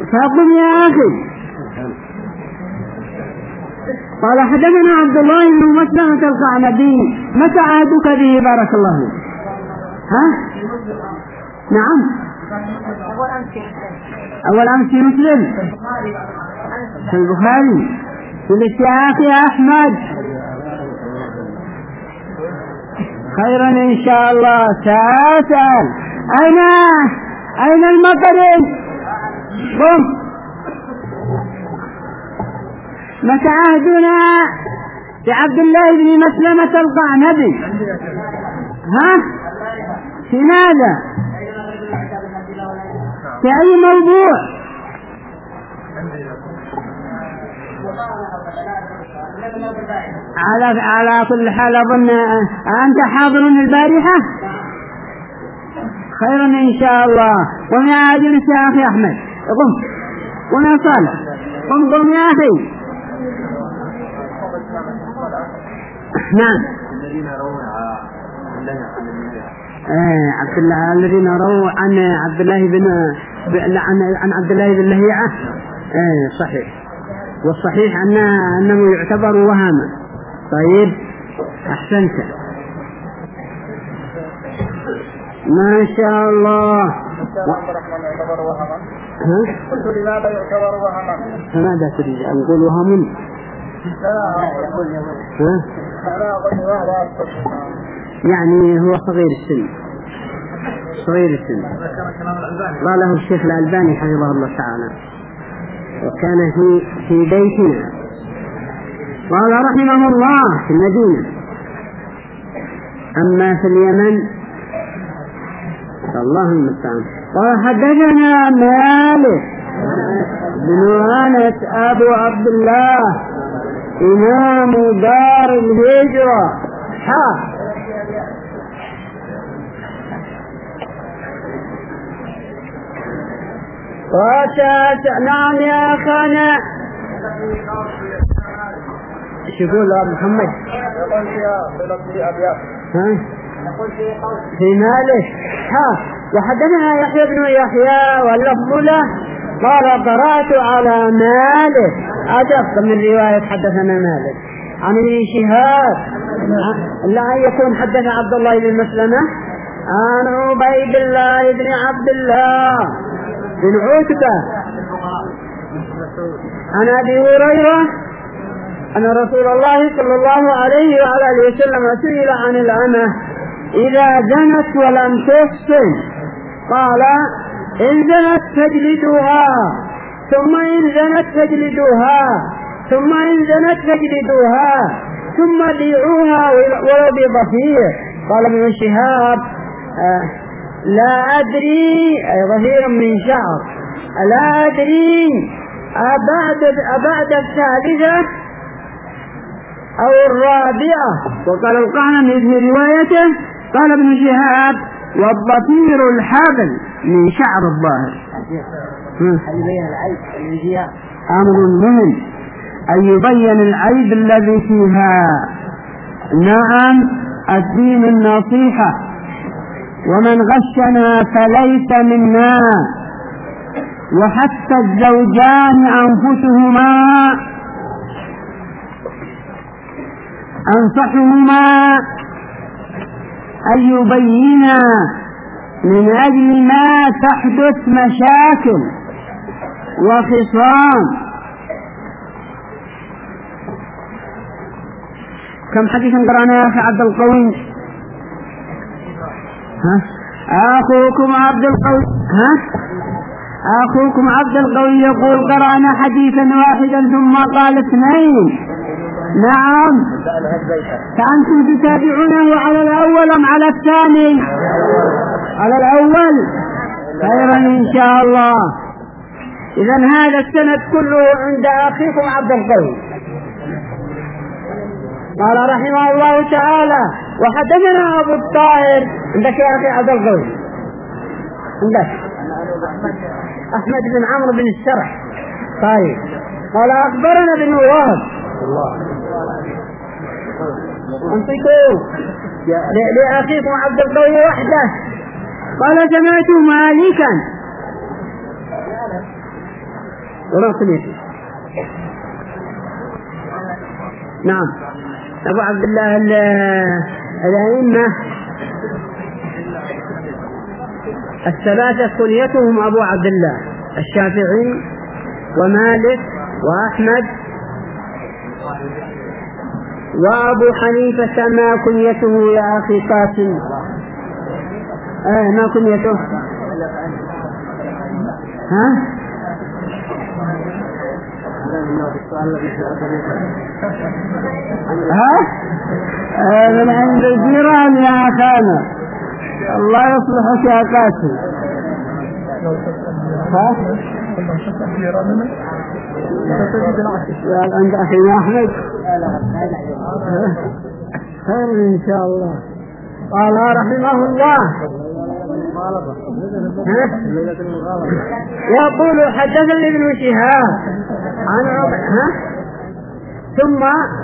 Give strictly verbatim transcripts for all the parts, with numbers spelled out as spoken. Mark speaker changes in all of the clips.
Speaker 1: فقم يا أخي. قال حدثنا عبد الله بن مسلمة القعنبي. متى عهدك به بارك الله فيك؟ ها؟ نعم. أول أمس في مسلم في البخاري في الاشتياق يا أحمد. خيرا إن شاء الله. سأسأل أين أين المطر؟ قم. متى عهدنا بعبد الله بن مسلمة القعنبي؟ ها؟ في ماذا؟ في أي موضوع؟ على على كل حال أظن أنت حاضر البارحة. خيرا إن شاء الله. قم يا عادل يا أخي أحمد. قم قم يا صالح. قم قم يا أخي. نعم. الذين رووا آه عبد الله الذين رووا عن عبد الله بن عن عن عبد الله بن لهيعة. آه صحيح. والصحيح أن أنه يعتبر وهما. طيب أحسنت ما شاء الله. ها؟ قلت لماذا يعتبر وهما؟ ماذا تريد أن نقول وهم؟ ها؟ يعني هو صغير السن صغير السن. قاله الشيخ الألباني حفظه الله تعالى وكان في في بيتنا. قال رحمه الله في المدينة. أما في اليمن فالله المستعان. قال حدثنا مالك بن أنس أبو عبد الله إمام دار الهجرة. ها نعم يا أخانا. شوفوا له محمد ها في مالك. ها وحدثنا يحيى بن يحيى واللفظ له قال قرأت على مالك. أدق من رواية حدثنا مالك عن ابن شهاب لا يكون حدث عبد الله بن مسلمة عن عبيد الله بن عبد الله بن عتبة عن أبي هريرة أن رسول الله صلى الله عليه وعلى آله وسلم سئل عن الأمة إذا زنت ولم تحصن قال إن زنت فاجلدوها ثم إن زنت فاجلدوها ثم إن زنت فاجلدوها ثم بيعوها ولو بضفير. قال ابن شهاب آه لا أدري أي ظهير من شعر لا أدري أبعد, أبعد الثالثة أو الرابعة. وقال القعنبي في روايته قال ابن شهاب والضفير الحبل من شعر الظاهر. أمر مهم أن يبين العيب الذي فيها. نعم الدين النصيحة ومن غشنا فليس منا. وحتى الزوجان أنفسهما أنصحهما أن يبينا من أجل ما تحدث مشاكل وخصام. كم حديث قرأنا يا أخي عبد القوي؟ ها أخوكم عبد القوي ها أخوكم عبد القوي يقول قرأنا حديثا واحدا ثم قال اثنين. نعم فأنتم تتابعونه على الأول أم على الثاني؟ على الأول. خيرا إن شاء الله. إذن هذا السند كله عند أخيكم عبد القوي. قال رحمه الله تعالى وحدثنا أبو الطاهر. عندك يا أخي عبد القوي؟ عندك أحمد بن عمرو بن السرح. طيب قال أخبرنا بن وهب انطقوا لأخيكم عبد القوي وحده. قال سمعت مالكا ولا كنيته. نعم. أبو عبد الله الأئمة الثلاثة كنيتهم أبو عبد الله: الشافعي ومالك وأحمد وأبو حنيفة. ما كنيته يا أخي قاسم؟ آه ما كنيته؟ ها؟ ها؟ آه من عند الجيران يا أخانا. الله يصلحك يا قاسم. ها؟ عند أخي أحمد خير إن شاء الله. قال رحمه الله: يقول حدثني ابن شهاب عن ها ثم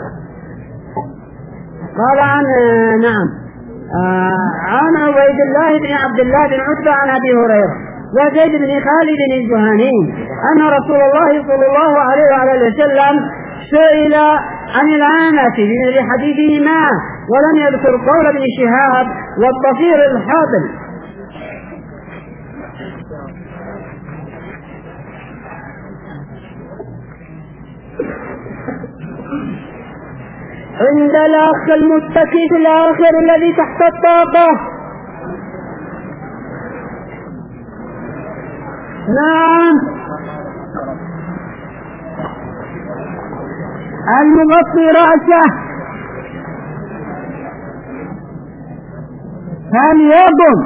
Speaker 1: قال عن نعم آه عن عبيد الله بن عبد الله بن عتبة عن أبي هريرة وزيد بن خالد الجهني أن رسول الله صلى الله عليه وعلى وسلم سئل عن العامة لحديثهما ولم يذكر قول ابن شهاب والضفير الحاضر. عند الأخ المتكي في الآخر الذي تحت الطاقة. نعم. المغطي رأسه هل يضم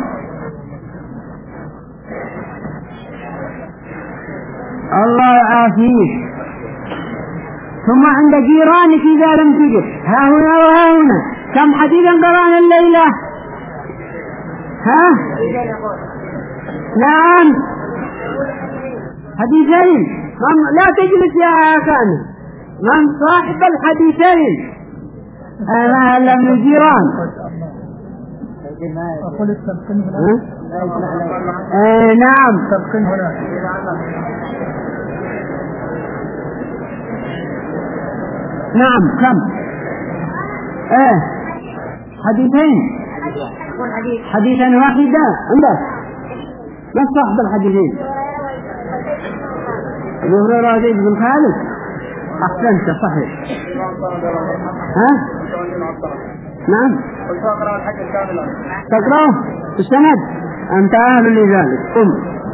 Speaker 1: الله يعافيه. ثم عند جيرانك إذا لم تجد ها هنا وها هنا. كم حديثا قرأنا الليلة؟ ها؟ نعم حديثين. لا تجلس يا أخانا. من صاحب الحديثين؟ أنا لم الجيران. آه نعم. نعم كم؟ آه حديثين. حديثا واحدا عندك. ما صاحب الحديثين؟ أبو هريرة وزيد بن خالد. أحسنت صحيح. ها؟ نعم. تقرأه السند. أنت أهل لذلك. قم.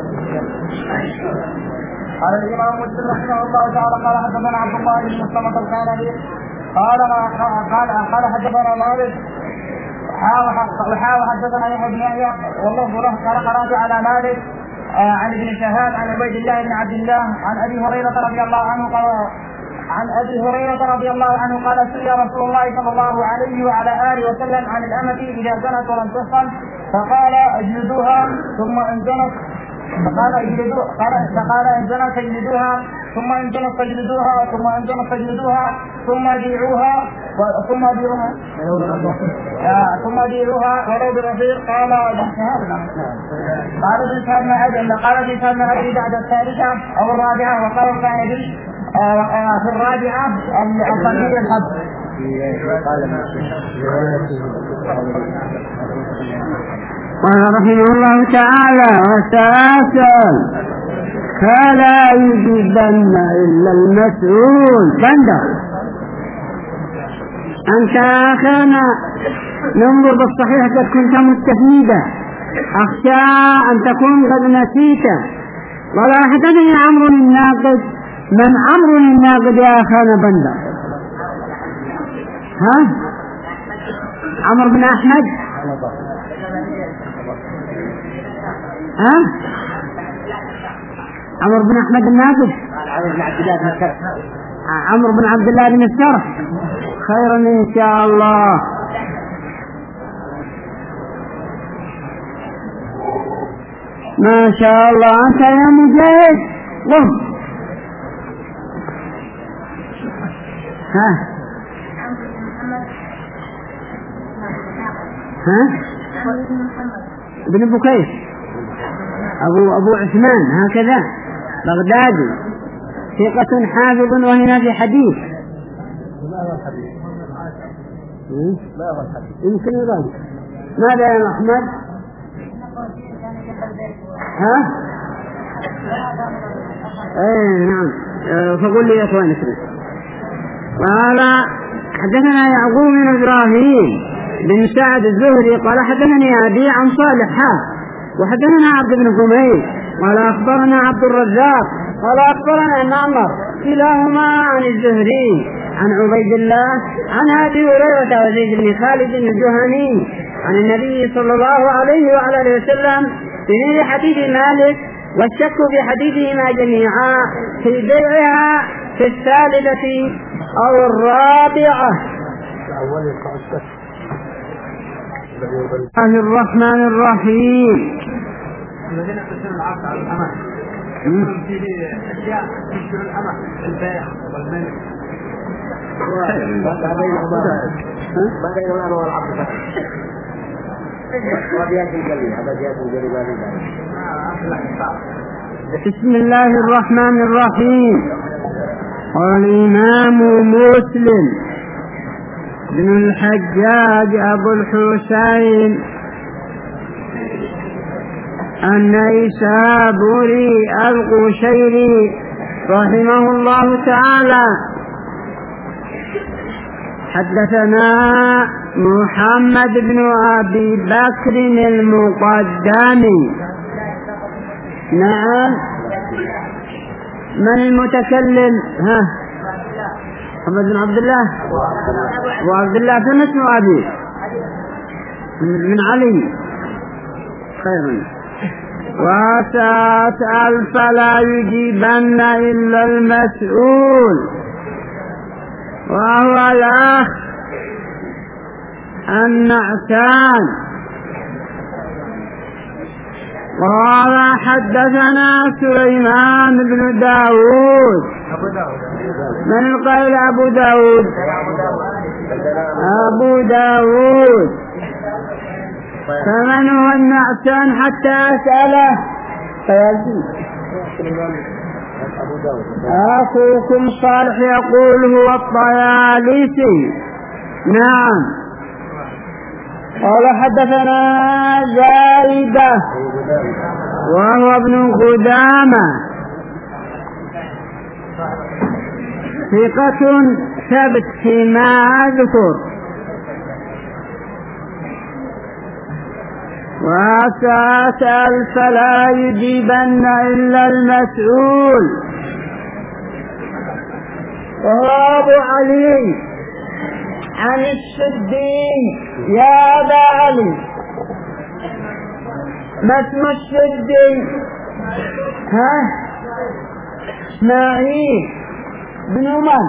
Speaker 2: قال الإمام مسلم رحمه الله تعالى قال حدثنا عبد الله بن مسلمة الكندي قال قال قال حدثنا مالك وحاول حدثنا يحيى بن يحيى والله له قال قرأت على مالك عن ابن شهاب عن عبيد الله بن عبد الله عن أبي هريرة رضي الله عنه قال عن أبي هريرة رضي الله عنه قال سئل رسول الله صلى الله عليه وعلى آله وسلم عن الأمة إذا زنت ولم تحصن فقال اجلدوها ثم إن زنت فقال اجلدوها فقال إن زنت فاجلدوها ثم إن زنت فاجلدوها ثم إن زنت فاجلدوها ثم بيعوها ثم بيعوها ثم بيعوها ولو برفيق. قال ابن شهاب قال ابن شهاب ما أدري قال ابن شهاب ما أدري بعد الثالثة أو الرابعة وقال الثاني في الرابعة القليل الحد.
Speaker 1: قال رحمه الله تعالى: وسأسأل فلا يجيبن إلا المسؤول. بندر أنت أخانا ننظر بالصحيح قد كنت مستفيدا، أخشى أن تكون قد نسيت. ولا حدثني عمرو الناقد. من عمرو الناقد يا أخانا بندر؟ ها؟ عمرو بن أحمد؟ ها؟ عمرو بن أحمد الناقد؟ عمرو بن عبد الله بن السرح. خيرا إن شاء الله. ما شاء الله. أنت يا مجاهد قم. ها ها ابن بكير أبو أبو عثمان هكذا بغدادي. ثقة حافظ وهنا في حديث.
Speaker 3: ما هو الحديث؟ ما هو الحديث؟
Speaker 1: يمكن يضل. ماذا يا محمد؟ ها؟ ايه نعم. فقل لي يا اخواني قال حدثنا يعقوب بن ابراهيم بن سعد الزهري قال حدثني ابي عن صالح وحدثنا عبد بن حميد قال اخبرنا عبد الرزاق قال اخبرنا معمر كلاهما عن الزهري عن عبيد الله عن ابي هريره وزيد بن خالد الجهني عن النبي صلى الله عليه وعلى اله وسلم في حديث مالك والشك في حديثهما جميعا في بيعها في الثالثة أو الرابعة. الله الرحمن الرحيم.
Speaker 3: الذين يقصرون العقد على الأمة يكون فيه أشياء تشبه الأمة البيع والملك. ما بين الأمة والعبد فقط.
Speaker 1: بسم الله الرحمن الرحيم. قال الإمام مسلم بن الحجاج أبو الحسين النيسابوري القشيري رحمه الله تعالى حدثنا محمد بن أبي بكر المقدمي. نعم. من المتكلم؟ ها محمد بن عبد الله وعبد الله بن اسمه أبي من علي. خيرا. وسأسأل فلا يجيبن إلا المسؤول وهو الأخ النعسان. قال حدثنا سليمان بن داود. من القائل؟ أبو داود. أبو داود. فمن هو النعسان حتى أسأله؟ أخوكم صالح يقول هو الطيالسي. نعم. قال حدثنا زايدة وهو ابن قدامة ثقة ثبت فيما أذكر. وسأسأل فلا يجيبن إلا المسؤول وهو أبو علي عن الشدي. يا أبا علي ما اسم الشدي؟ ها؟ اسماعيل بن من؟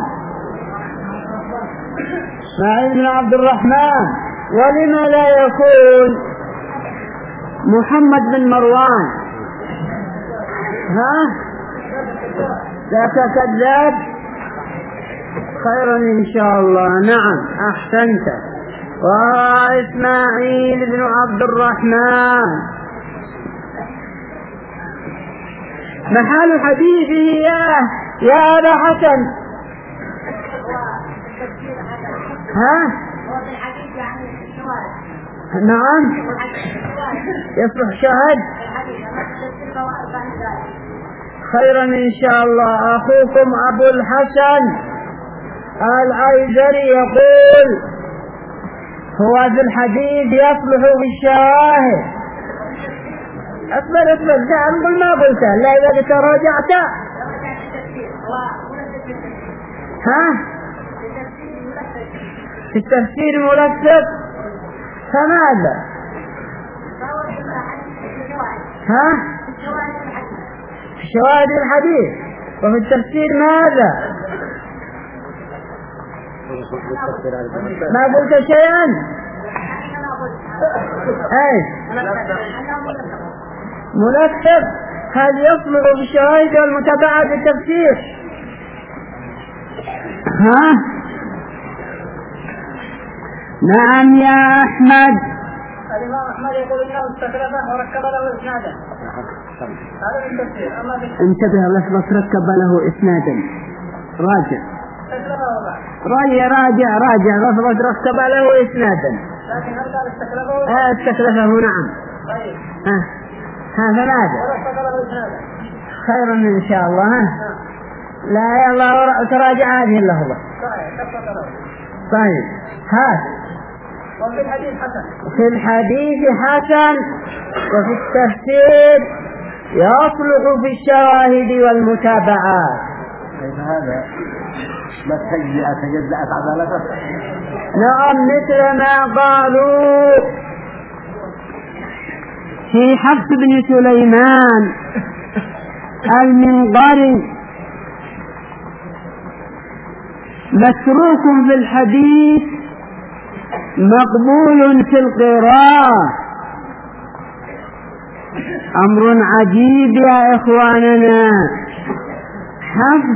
Speaker 1: اسماعيل بن عبد الرحمن. ولما لا يكون محمد بن مروان؟ ها؟ ذاك كذاب. خيرا إن شاء الله. نعم أحسنت. وإسماعيل بن عبد الرحمن محل حديثه يا يا أبا حسن. ها؟ نعم يصلح شاهد. خيرا إن شاء الله. أخوكم أبو الحسن العيزري يقول هو في الحديث يصلح بالشواهد. أصبر أصبر نقول ما قلت لا إذا تراجعت. ها؟ في التفسير مرتب. فماذا؟ ها؟ في شواهد الحديث. وفي التفسير ماذا؟ ما قلت شيئا. ايش مرتب؟ هل يصلح بالشواهد والمتابعة بالتفسير؟ ها؟ نعم يا أحمد.
Speaker 2: الإمام أحمد يقول إنه استخلفه وركب له إسنادا. هذا من تفسير.
Speaker 1: انتبه لفظة ركب له إسنادا. راجع. راجع راجع راجع لفظة ركب له إسنادا.
Speaker 2: لكن هل قال استخلفه؟
Speaker 1: آه استخلفه نعم.
Speaker 2: طيب.
Speaker 1: ها ها ثلاثة.
Speaker 2: وركب له إسنادا.
Speaker 1: خير إن شاء الله. ها. لا يلا تراجع هذه اللفظة. طيب ها.
Speaker 2: وفي الحديث حسن.
Speaker 1: في الحديث حسن وفي التفسير يصلح في الشواهد والمتابعات.
Speaker 3: كيف هذا؟ ما تجزئ تجزأت عدالته؟
Speaker 1: نعم مثل ما قالوا في حفص بن سليمان المنقري متروك في الحديث مقبول في القراءة. أمر عجيب يا إخواننا. حفظ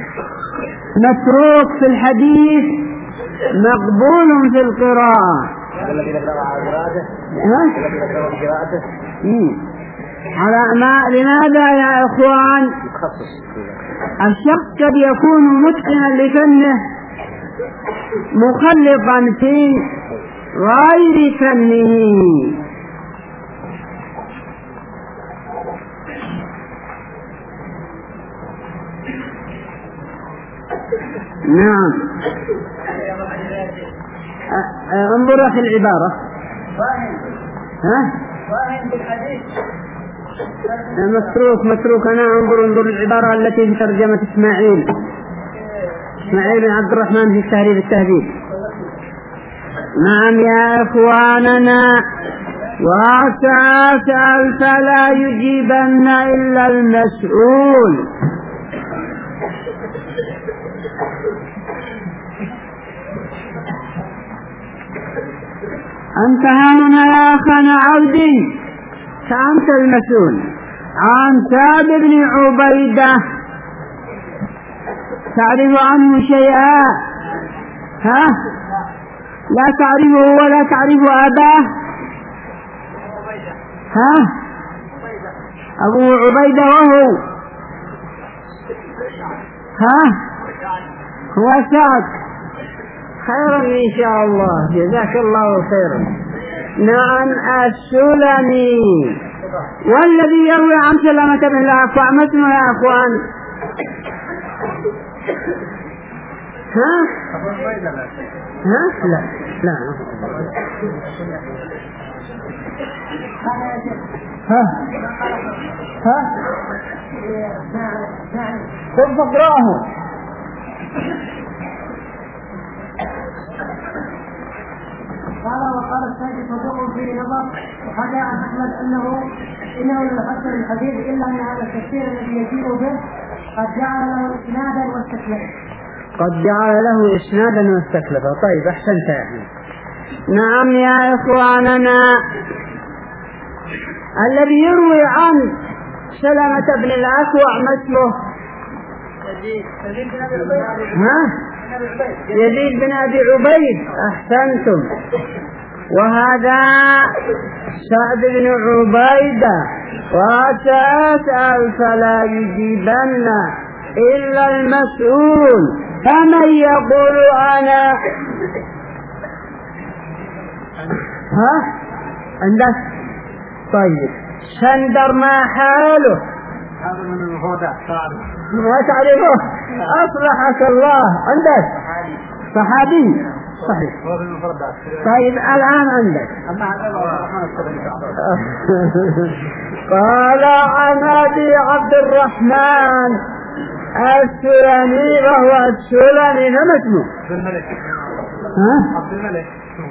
Speaker 1: متروك في الحديث مقبول في القراءة.
Speaker 3: الذي ذكر قراءته قراءته
Speaker 1: على ما لماذا يا إخوان؟ الشخص قد يكون متقنا لفنه مخلطا في غير فنه. نعم انظر في العبارة. ها متروك متروك أنا انظر انظر العبارة التي في ترجمة إسماعيل إسماعيل بن عبد الرحمن في التهذيب التهذيب. نعم يا إخواننا وسأسأل فلا يجيبن إلا المسؤول. أنت هنا يا أخانا عبدي فأنت المسؤول. عن سعد بن عبيدة تعرف عنه شيئا؟ ها؟ لا تعرفه ولا تعرف أباه؟ ها؟ أبو عبيدة وهو ها؟ هو سعد. خيرا إن شاء الله جزاك الله خيرا. نعم السلمي. والذي يروي عن سلمة بن الأكوع ما اسمه يا أخوان؟ ها؟ ها؟ لا لا ها ها خذ فقراه.
Speaker 2: قال وقال السيد صدوق في نظر وحكى عن احمد انه انه لم يحسن الحديث الا ان هذا التفسير الذي يجيء به قد جعل له اسنادا واستكلفا.
Speaker 1: قد جعل له اسنادا واستكلفا. طيب احسنت يا احمد. نعم يا اخواننا الذي يروي عن سلمة بن الأكوع مثله ها؟ يزيد بن أبي عبيد. أحسنتم. وهذا سعد بن عبيدة. وسأسأل فلا يجيبن إلا المسؤول. فمن يقول أنا ها عندك؟ طيب سندر ما حاله؟
Speaker 3: هذا من الهدى
Speaker 1: ما تعرفه؟ أصلحك الله. عندك صحابي صحيح. طيب الآن عندك قال عن أبي عبد الرحمن السلمي وهو السلمي. ما اسمه؟
Speaker 3: عبد الملك.
Speaker 1: ها؟
Speaker 3: عبد الملك.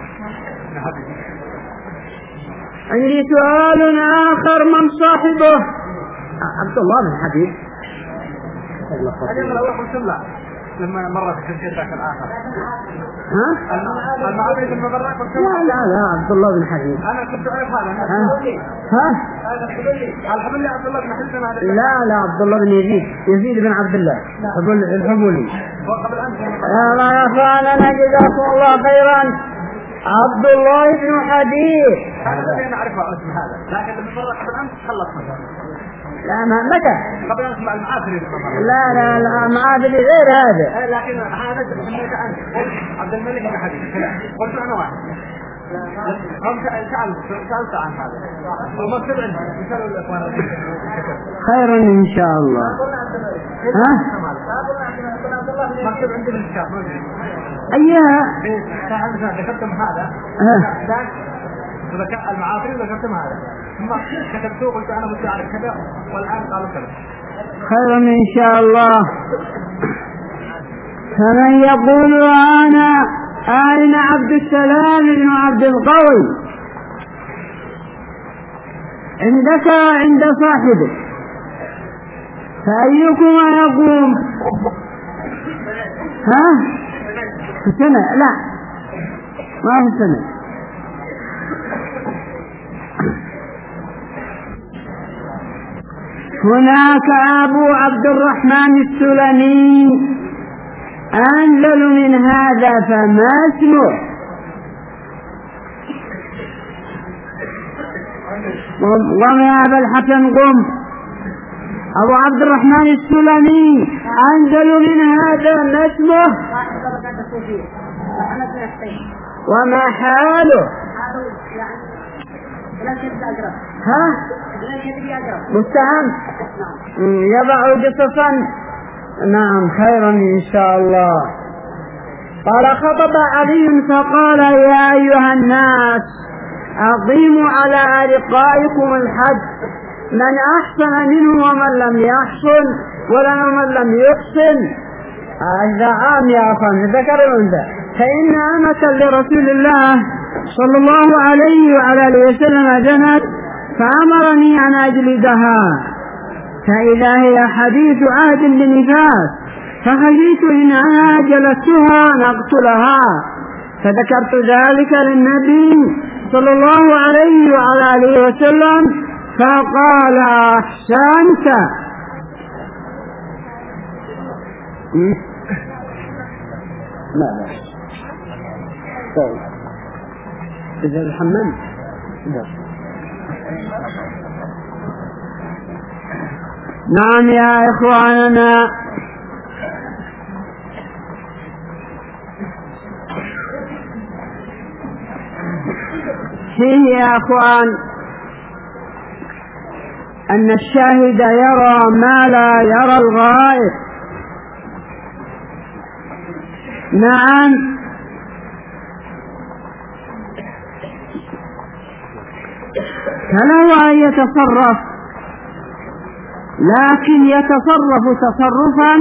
Speaker 1: عندي سؤال آخر من صاحبه؟ عبد الله بن حبيب.
Speaker 3: هذا لو قلت لا لما مرة في الشيء ذاك الآخر.
Speaker 1: ها؟
Speaker 3: المعابد المبرك
Speaker 1: لا لا لا عبد الله بن حبيب.
Speaker 3: أنا كنت أعرف هذا.
Speaker 1: ها؟
Speaker 3: هذا الحبلي. الحبلي عبد الله بن حبيب هذا.
Speaker 1: لا لا عبد الله بن يزيد. يزيد بن عبد الله. الحبلي.
Speaker 3: وقبل أن.
Speaker 1: يا الله يا أخوانا جزاكم الله خيرا. عبد الله بن حبيب.
Speaker 3: هذا نعرفه اسم هذا، لكن لما مرة قبل أمس خلصنا.
Speaker 1: لا ما متى؟
Speaker 3: قبل أمس مع المعافري.
Speaker 1: لا لا لا معافري غير هذا.
Speaker 3: لكن هذا سميته أنت عبد الملك بن حبيب. قلت أنا واحد. هم سأل سألت عن هذا. وما كتب عندي. يسألوا الإخوان.
Speaker 1: خير إن شاء الله. ها؟
Speaker 3: ما كتب عندي من الكتاب.
Speaker 1: أيها؟
Speaker 3: ذكرتم هذا. وذكر المعافري وذكرتم هذا. ثم كتبتوه قلت أنا مستعد على كذا والآن قالوا كذا.
Speaker 1: خير إن شاء الله. فمن يقول أنا أين عبد السلام بن عبد القوي عندك عند صاحبه، فأيكما يقوم؟ ها؟ في سنة؟ لا ما في سنة. هناك أبو عبد الرحمن السلمي أنزل من هذا، فما اسمه؟ وما أبا الحسن قم. أبو عبد الرحمن السلمي أنزل من هذا، ما اسمه؟ وما حاله؟ ها؟ مستهم يضع قصصا. نعم خيرا إن شاء الله. قال خطب علي فقال يا أيها الناس أقيموا على أرقائكم الحج، من أحسن منه ومن لم يحسن ومن لم يحسن. هذا عام يا أخوان، ذكروا ذا. فإن أمة لرسول الله صلى الله عليه وعلى آله وسلم جنت فأمرني أن أجلدها، فإذا هي حديث عهد بنفاس، فخشيت إن أنا جلدتها أن أقتلها، فذكرت ذلك للنبي صلى الله عليه وعلى آله وسلم فقال أحسنت. لا لا طيب إذا الحمام لا. نعم يا إخواننا، فيه يا أخوان أن الشاهد يرى ما لا يرى الغائب. نعم فله أن يتصرف، لكن يتصرف تصرفا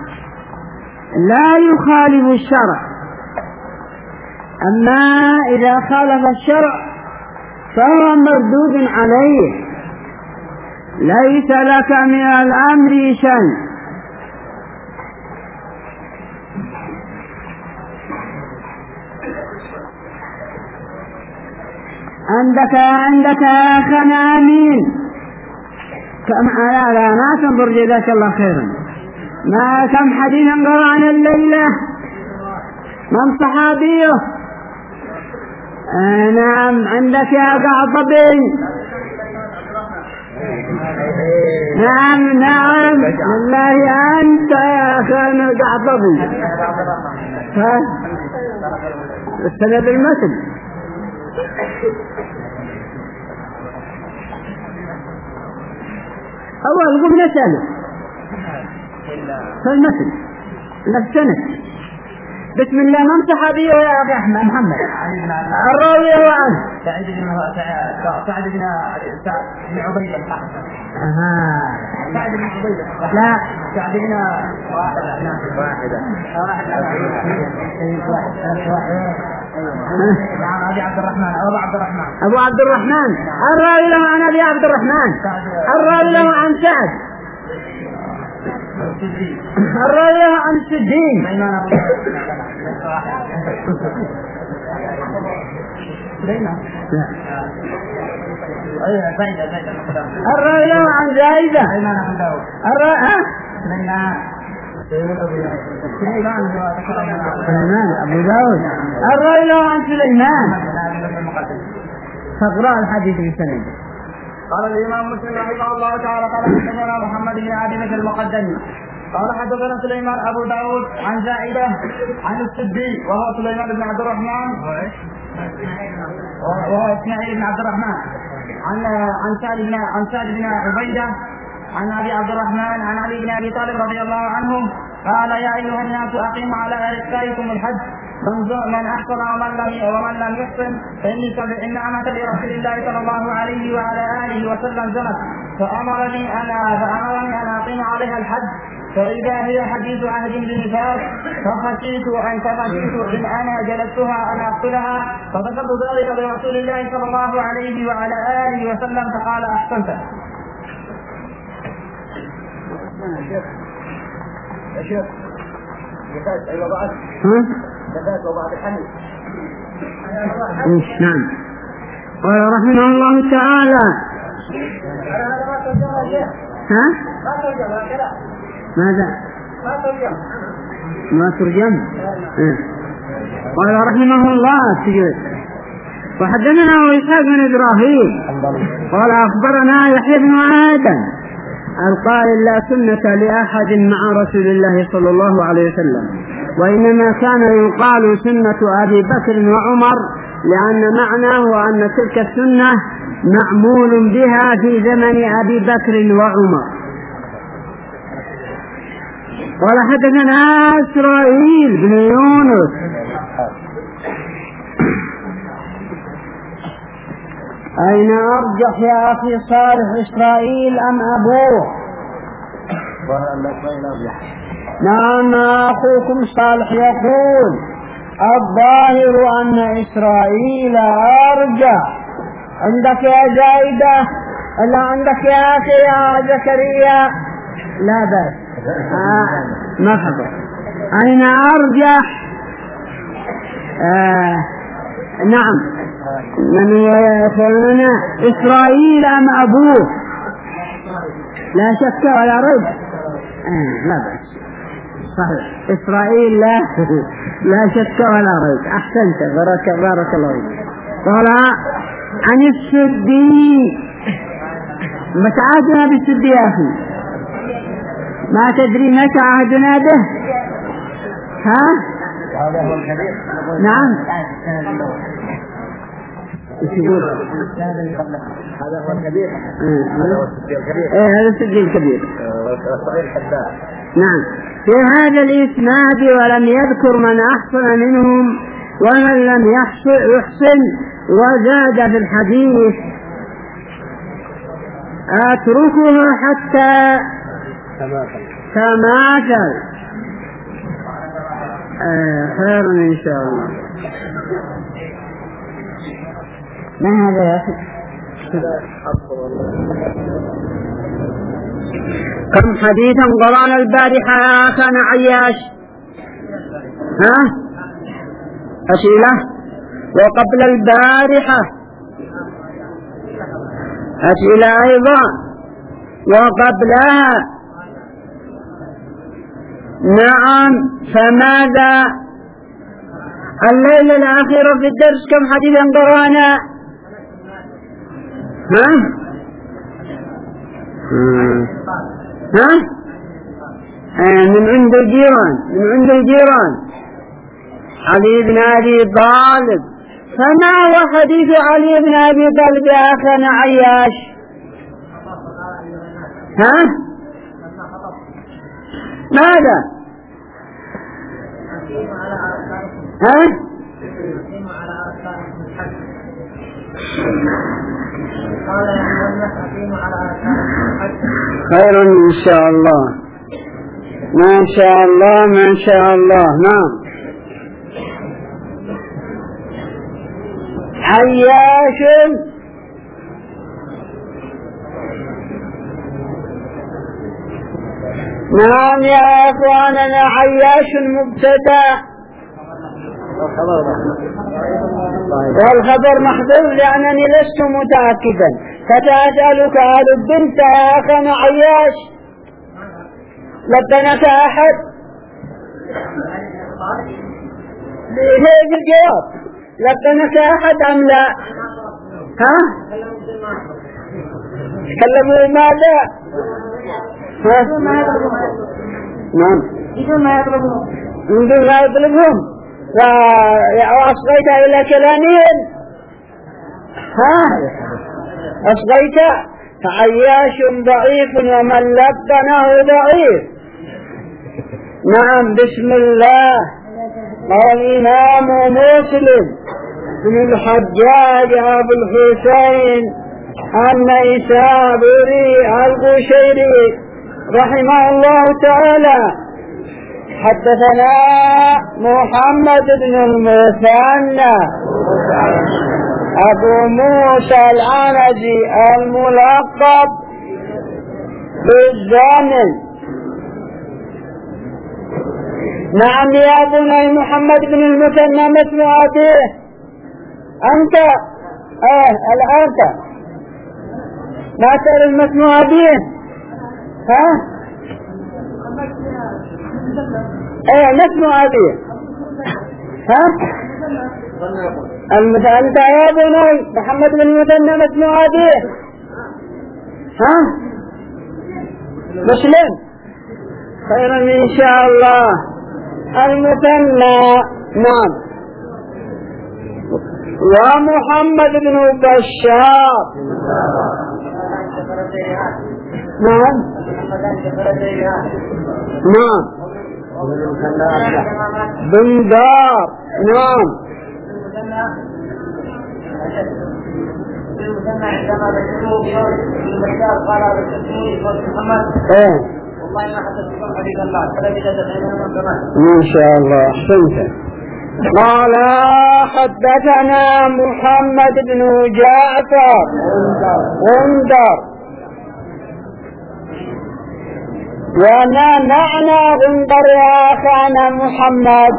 Speaker 1: لا يخالف الشرع. أما إذا خالف الشرع فهو مردود عليه، ليس لك من الأمر شيء. عندك عندك أخنا أمين كم على لا ما تنظر جزاك الله خيرا، ما كم حديثا قرأنا الليلة من صحابيه. آه نعم عندك يا قعطبي. نعم نعم والله أنت يا أخوان القعطبي. ها السبب المثل. أول قم نسأله فالمثل نفسنا. بسم الله من صحابيه يا أبي أحمد محمد الراوي هو عنه
Speaker 2: سعيد بن سعد بن بن عبيد
Speaker 1: أها
Speaker 2: سعد بن عبيد
Speaker 1: لا
Speaker 2: سعد بن واحد واحدة أبي عبد الرحمن أبو عبد الرحمن
Speaker 1: أبو عبد الرحمن الراوي له عن أبي عبد الرحمن الراوي له عن سعد الراوي له عن السدين الراوي له عن زايدة الراوي سليمان أبو داود الرأي له عن سليمان. فاقرأ الحديث بسند.
Speaker 2: قال الإمام مسلم رحمه الله تعالى قال حدثنا محمد بن عبد الله المقدمي قال حدثنا سليمان أبو داود عن زائدة عن السدي وهو سليمان بن عبد الرحمن وهو إسماعيل بن عبد الرحمن عن عن سعد بن عن سعد بن عبيدة عن أبي عبد الرحمن عن علي بن أبي طالب رضي الله عنه قال يا أيها الناس أقيموا على أركائكم الحج من أحسن ومن لم ومن لم يحسن فإني إن أمة برسول الله صلى الله عليه وعلى آله وسلم زنت فأمرني أنا فأمرني أن أقيم عليها الحج فإذا هي حديث عهد بنفاس فخشيت أن فخشيت إن أنا جلستها أن أقتلها فذكرت ذلك لرسول الله صلى الله عليه وعلى آله وسلم فقال أحسنت.
Speaker 3: يا شيخ نفاس أي وضعت نفاس وضعت الحديث.
Speaker 1: نعم. قال رحمه الله تعالى ها ماذا ما ترجم قال رحمه الله سجد. وحدثنا إسحاق بن إبراهيم قال أخبرنا يحيى بن آدم القائل لا سنة لأحد مع رسول الله صلى الله عليه وسلم وإنما كان يقال سنة أبي بكر وعمر لأن معناه أن تلك السنة معمول بها في زمن أبي بكر وعمر. قال حدثنا إسرائيل بن يونس أين أرجح يا أخي صالح إسرائيل أم أبوه؟ نعم أخوكم صالح يقول الظاهر أن إسرائيل أرجح. عندك يا زايدة ولا عندك يا أخي يا زكريا؟ لا بس آه مرحبا. أين أرجح؟ آه نعم من يقولون إسرائيل أم أبوه؟ لا شك ولا ريب. آه لا بس صحيح إسرائيل لا لا شك ولا ريب. أحسنت بارك بارك الله فيك. قال عن السدي. متى عهدنا بالسدي يا أخي؟ ما تدري متى عهدنا به؟ ها؟ نعم
Speaker 3: هذا هو الكبير.
Speaker 1: ايه هذا السجل الكبير. نعم. في هذا الإسناد ولم يذكر من أحسن منهم ومن لم يحسن وزاد في الحديث أتركه حتى تماثل. آه خير إن شاء الله. ما هذا يا أخي؟ كم حديثا قرأنا البارحة كان عياش ها أسئلة وقبل البارحة أسئلة أيضا وقبلها. نعم فماذا الليلة الأخيرة في الدرس كم حديثا قرأنا؟ ها ها آه من عند الجيران من عند الجيران علي بن أبي طالب. فما هو حديث علي بن أبي طالب يا أخانا عياش؟ ها ماذا ها خير إن شاء الله. ما شاء الله ما شاء الله. نعم عياش نعم يا أخواننا عياش مبتدأ والخبر محذوف لأنني لست متأكدا فتسألك أهل الدرس يا أخانا عياش لبنك أحد؟ ليه الجواب لقنك أحد أم لا؟ ها؟ تكلموا ماذا؟ ها؟ نعم بدون ما يطلبهم بدون ما يطلبهم وأصغيت إلى كلامهم. ها؟ أصغيت فعياش ضعيف ومن لقنه ضعيف. نعم بسم الله. قال الإمام مسلم بن الحجاج أبو الحسين النيسابوري القشيري رحمه الله تعالى حدثنا محمد بن المثنى أبو موسى العنزي الملقب بالزامل. نعم يا بني محمد بن المثنى مثل أبيه أنت آه الآن ما تعرف مثل أبيه. ها ايه مثل أبيه. ها المثل أنت يا بني محمد بن المثنى مثل أبيه. ها مسلم خيرا إن شاء الله. المثنى نعم. ومحمد بن بشار نعم نعم بن دار نعم. ايه إن شاء الله أحسنت. قال حدثنا محمد بن جعفر غندر. وما معنى غندر يا أخانا محمد؟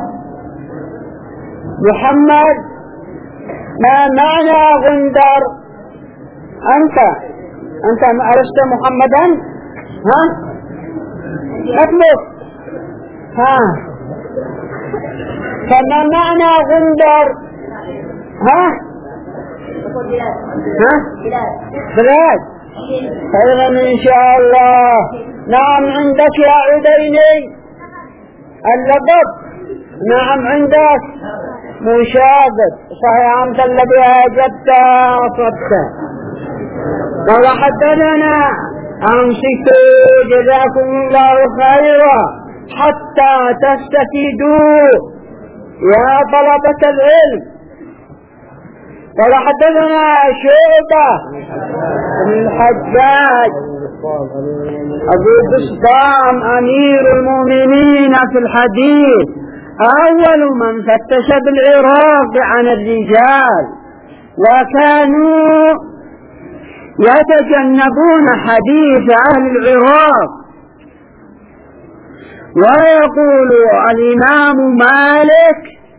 Speaker 1: محمد ما معنى غندر؟ أنت أنت ألست محمدا؟ ها اطلق. ها فما معنى غندر؟ ها ها بلاد خيرا إن شاء الله. نعم عندك يا عديني اللقب. نعم عندك مشاغب صحيح أنت الذي أجبت أصبت. قال حدثنا أمسكوا جزاكم الله خيرا حتى تستفيدوا يا طلبة العلم. قال حدثنا شعبة بن الحجاج أبو بسطام أمير المؤمنين في الحديث أول من فتش بالعراق عن الرجال وكانوا يتجنبون حديث أهل العراق. ويقول الإمام مالك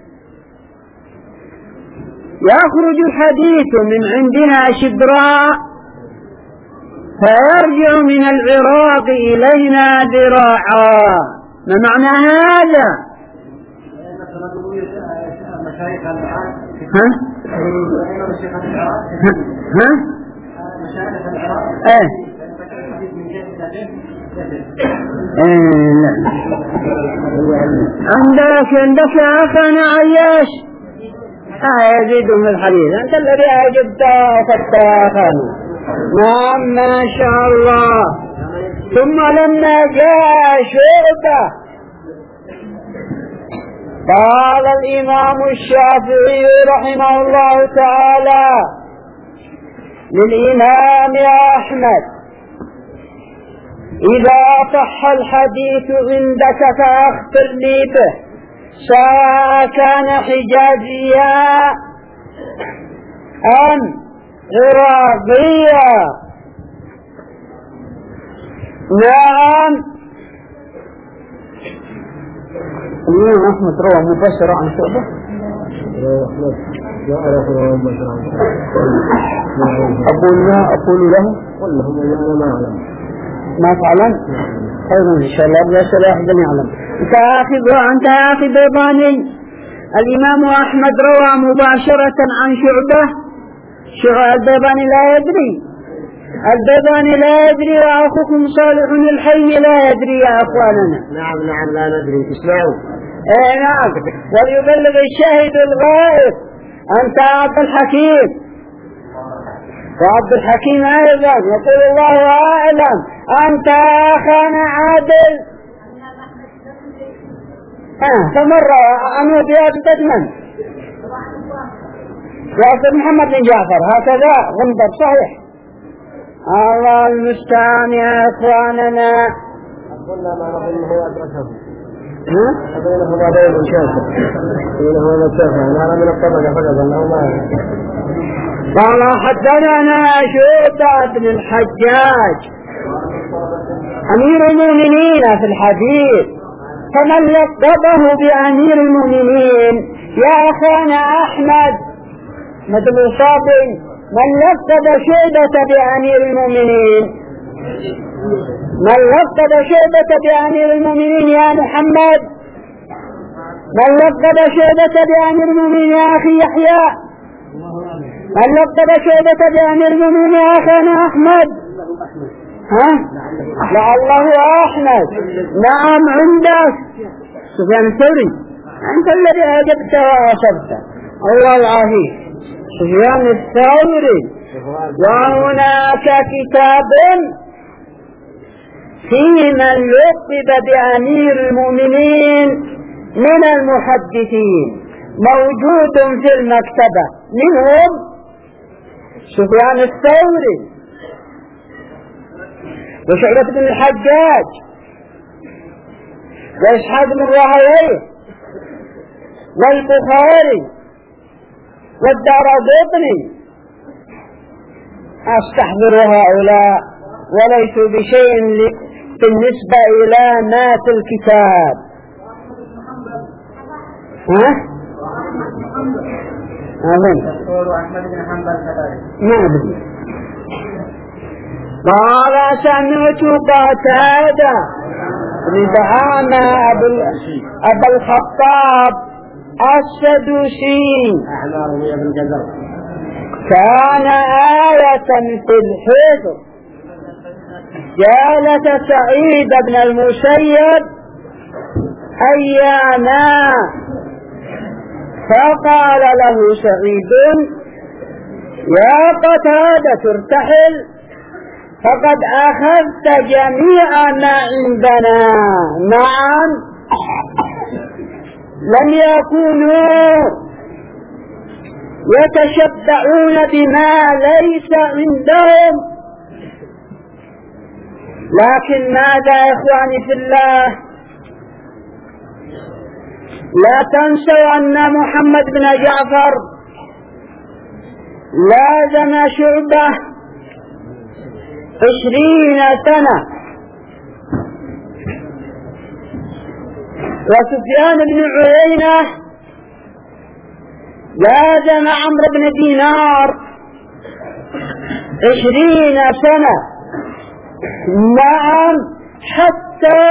Speaker 1: يخرج الحديث من عندنا شبراء فيرجع من العراق إلينا ذراعا. ما معنى هذا؟ ها؟ ها؟ ايه ايه عندك عندك يا أخانا عياش اه يزيدهم الحديث. انت الذي اجبت وفتت يا أخانا. نعم ما شاء الله. ثم لما جاء شعبة قال الإمام الشافعي رحمه الله تعالى للإمام أحمد إذا صح الحديث عندك فأخبرني به سواء كان حجازيا أم عراقيا. نعم الإمام أحمد روى مباشرة عن شعبة. أقول لا أقول له قل له ما أعلم. ما تعلم؟ خير إن شاء الله بس لا أحد يعلم. أنت يا أخي أنت يا أخي بيضاني. الإمام أحمد روى مباشرة عن شعبة. شعبة البيضاني لا يدري. البيضاني لا يدري وأخوكم صالح الحي لا يدري يا أخواننا.
Speaker 3: نعم نعم لا ندري. اسمعوا.
Speaker 1: إيه نعم. وليبلغ الشاهد الغائب. أنت عبد الحكيم. وعبد الحكيم أيضا يقول الله أعلم. أنت أخانا عادل. ها فمر أنه بيابة من؟ وعبد محمد بن جعفر هكذا غنبر صحيح. الله المستعان يا إخواننا.
Speaker 3: قلنا ما نظنه هو أدركه.
Speaker 1: ها؟
Speaker 3: أظنه هو بعدين الشافع. إنه هو الشافع. أنا من الطبقة فقط أنه ما.
Speaker 1: قال حدثنا شعبة بن الحجاج أمير المؤمنين في الحديث. فمن لقبه بأمير المؤمنين يا أخانا أحمد مثل صافي من لقب شعبة بأمير المؤمنين من لقب شعبة بأمير المؤمنين يا محمد من لقب شعبة بأمير المؤمنين يا أخي يحيى من لقب شعبة بأمير المؤمنين يا أخانا أحمد ها لعله أحمد. نعم عندك سفيان الثوري أنت الذي أجبت وأصبت الله العافية سفيان الثوري. وهناك كتاب فيه من لقب بأمير المؤمنين من المحدثين موجود في المكتبة منهم سفيان الثوري وشعبة بن الحجاج وإسحاق بن راهويه والبخاري والدارقطني. أستحضر هؤلاء وليسوا بشيء بالنسبة إلى ما في الكتاب. ها؟ أظن ما أدري. قال سمعت قتادة بن دعامة أبا الخطاب السدوسي كان آية في الحفظ جالس سعيد بن المسيب أياما فقال له سعيد يا قتادة ارتحل فقد أخذت جميع ما عندنا. نعم لم يكونوا يتشبعون بما ليس عندهم. لكن ماذا يا إخواني في الله لا تنسوا أن محمد بن جعفر لازم شعبة عشرين سنة وسفيان بن عيينة لازم عمرو بن دينار عشرين سنة. نعم حتى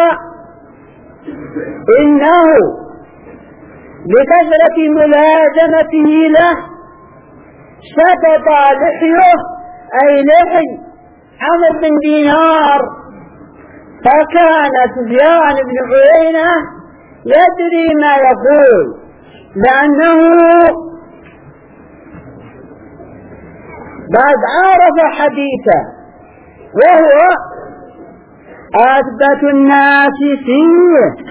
Speaker 1: إنه بكثرة ملازمته له سقط لحيه أي لحي عمرو بن دينار. فكان سفيان بن عيينة يدري ما يقول لأنه بعد عرف حديثه وهو أثبت الناس فيه.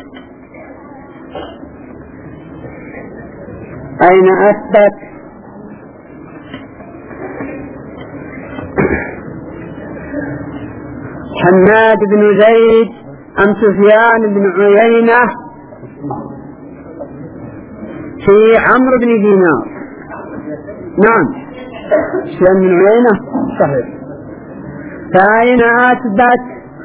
Speaker 1: أين أثبت؟ حماد بن زيد أم سفيان بن عيينة في عمرو بن دينار؟ نعم سفيان بن عيينة صحيح. فأين أثبت؟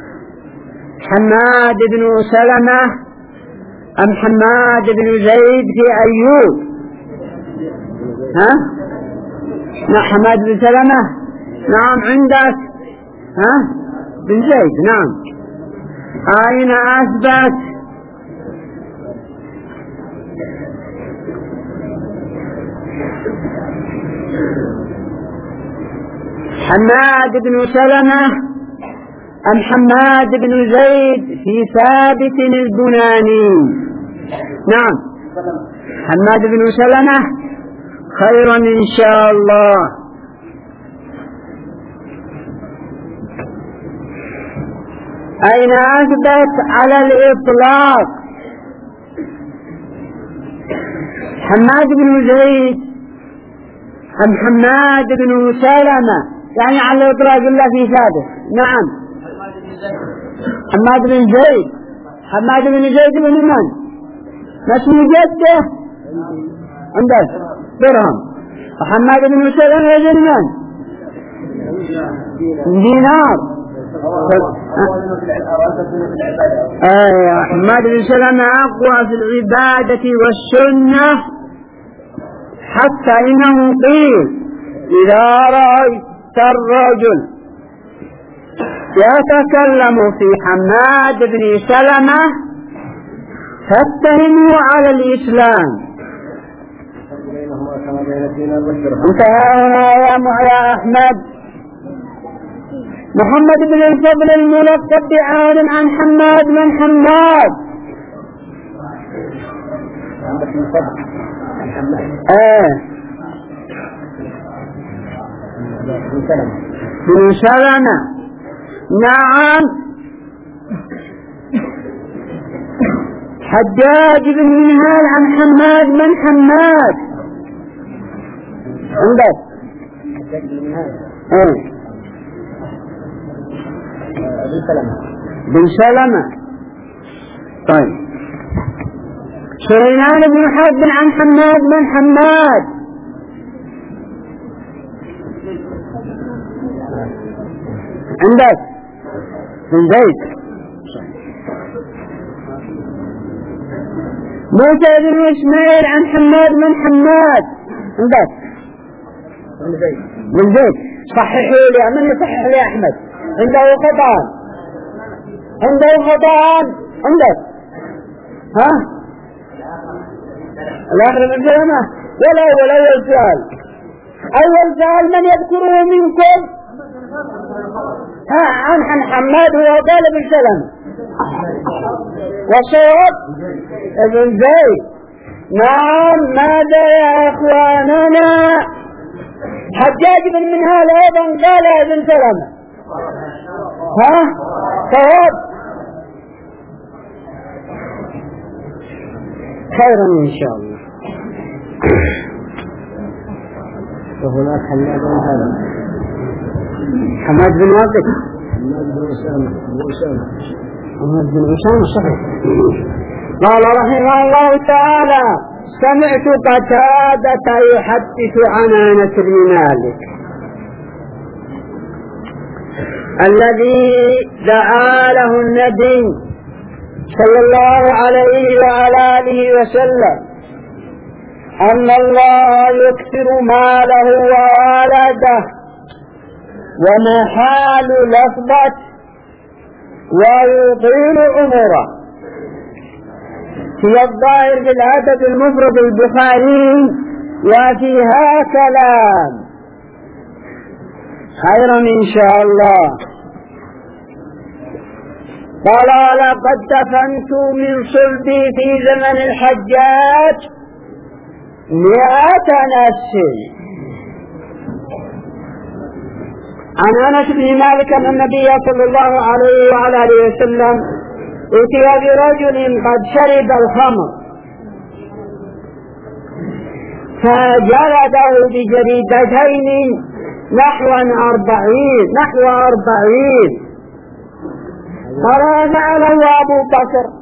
Speaker 1: حماد بن سلمة أم حماد بن زيد في أيوب؟ ها؟ نعم حماد بن سلمة. نعم عندك. ها؟ بن زيد. نعم. أين أثبت؟ حماد بن سلمة أم حماد بن زيد في ثابت البناني؟ نعم حماد بن سلمة. خيرا إن شاء الله. أين أثبت على الإطلاق؟ حماد بن زيد أم حماد بن سلمة؟ يعني على الإطلاق إلا في ثابت. نعم حماد بن زيد. حماد بن زيد بن من؟ ما اسم جده؟ عندك درهم. وحماد بن سلمة بن من؟ دينار. آه حماد بن سلمة أقوى في العبادة والسنة، حتى إنه قيل إذا رأيت الرجل يتكلم في حماد بن سلمة فاتهموا على الإسلام. انتهى هنا يا أحمد. محمد بن الفضل الملقب بعالم عن حماد من حماد؟ آه بن سلمة. نعم. حجاج بن منهال عن حماد من حماد؟ عندك ايه بن سلمة. بن سلمة. طيب سليمان بن حرب عن حماد من حماد؟ عندك بن زيد. موسى بن إسماعيل عن حماد من حماد؟ عندك بن زيد. صححوا لي. من يصحح لي أحمد؟ عنده خطأ. عنده خطأ. عندك ها الآخر من سلمة ولا ولا أول سؤال. أول سؤال من يذكره منكم؟ ها عن عن حماد وقال بن سلمة والصواب ابن زيد. نعم. ماذا يا اخواننا؟ حجاج بن منهال ايضا قال ابن سلمة. ها صواب. خيرا ان شاء الله. وهناك حماد بن سلمة. حماد بن واقد. حماد بن أسامة. حماد بن أسامة صحيح. قال رحمه الله تعالى: سمعت قتادة يحدث عن أنس بن مالك الذي دعا له النبي صلى الله عليه وعلى آله وسلم أن الله يكثر ماله وولده ومحال لفظة ويطيل عمره. في الظاهر في العدد المفرد البخاري وفيها كلام. خيرا إن شاء الله. قال: لقد دفنت من صلبي في زمن الحجاج مئة نفس. عن أنس بن مالك أن النبي صلى الله عليه وعلى آله وسلم أتي برجل قد شرب الخمر فجلده بجريدتين نحو أربعين نحو أربعين. قال: فعله أبو بكر